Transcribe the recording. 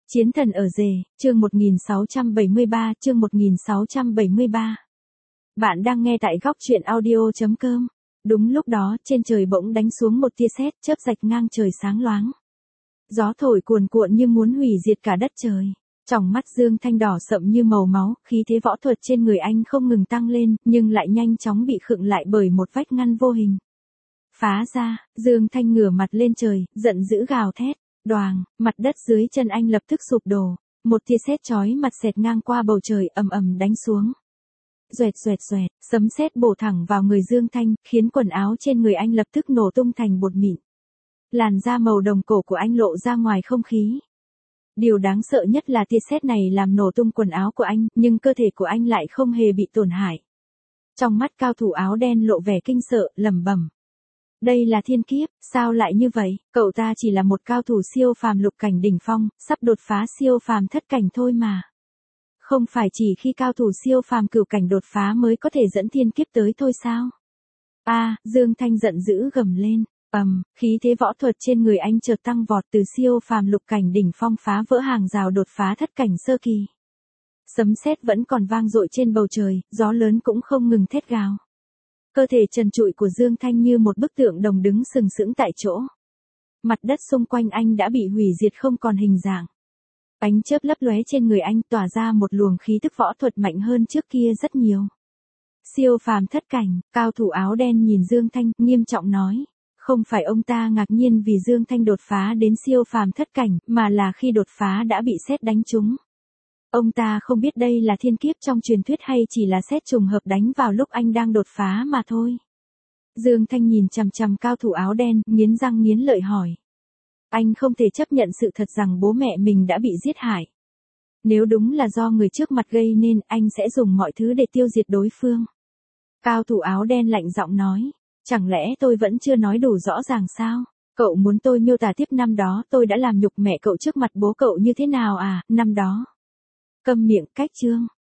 Chiến thần ở rể, chương 1673, chương 1673. Bạn đang nghe tại góc truyện audio.com. Đúng lúc đó, trên trời bỗng đánh xuống một tia sét, chớp rạch ngang trời sáng loáng. Gió thổi cuồn cuộn như muốn hủy diệt cả đất trời. Tròng mắt Dương Thanh đỏ sậm như màu máu, khí thế võ thuật trên người anh không ngừng tăng lên, nhưng lại nhanh chóng bị khựng lại bởi một vách ngăn vô hình. Phá ra, Dương Thanh ngửa mặt lên trời, giận dữ gào thét. Đoàng, mặt đất dưới chân anh lập tức sụp đổ, một tia sét chói mặt xẹt ngang qua bầu trời ầm ầm đánh xuống. Xoẹt xoẹt xoẹt, sấm sét bổ thẳng vào người Dương Thanh, khiến quần áo trên người anh lập tức nổ tung thành bột mịn. Làn da màu đồng cổ của anh lộ ra ngoài không khí. Điều đáng sợ nhất là tia sét này làm nổ tung quần áo của anh, nhưng cơ thể của anh lại không hề bị tổn hại. Trong mắt cao thủ áo đen lộ vẻ kinh sợ, lẩm bẩm. Đây là thiên kiếp, sao lại như vậy? Cậu ta chỉ là một cao thủ siêu phàm lục cảnh đỉnh phong, sắp đột phá siêu phàm thất cảnh thôi mà. Không phải chỉ khi cao thủ siêu phàm cửu cảnh đột phá mới có thể dẫn thiên kiếp tới thôi sao? Dương Thanh giận dữ gầm lên. Khí thế võ thuật trên người anh chợt tăng vọt từ siêu phàm lục cảnh đỉnh phong phá vỡ hàng rào đột phá thất cảnh sơ kỳ. Sấm sét vẫn còn vang dội trên bầu trời, gió lớn cũng không ngừng thét gào. Cơ thể trần trụi của Dương Thanh như một bức tượng đồng đứng sừng sững tại chỗ. Mặt đất xung quanh anh đã bị hủy diệt không còn hình dạng. Ánh chớp lấp lóe trên người anh tỏa ra một luồng khí tức võ thuật mạnh hơn trước kia rất nhiều. Siêu phàm thất cảnh, cao thủ áo đen nhìn Dương Thanh, nghiêm trọng nói. Không phải ông ta ngạc nhiên vì Dương Thanh đột phá đến siêu phàm thất cảnh, mà là khi đột phá đã bị sét đánh trúng. Ông ta không biết đây là thiên kiếp trong truyền thuyết hay chỉ là sét trùng hợp đánh vào lúc anh đang đột phá mà thôi. Dương Thanh nhìn chằm chằm cao thủ áo đen, nghiến răng nghiến lợi hỏi. Anh không thể chấp nhận sự thật rằng bố mẹ mình đã bị giết hại. Nếu đúng là do người trước mặt gây nên, anh sẽ dùng mọi thứ để tiêu diệt đối phương. Cao thủ áo đen lạnh giọng nói. Chẳng lẽ tôi vẫn chưa nói đủ rõ ràng sao? Cậu muốn tôi miêu tả tiếp năm đó tôi đã làm nhục mẹ cậu trước mặt bố cậu như thế nào à, năm đó? Câm miệng, cách chương.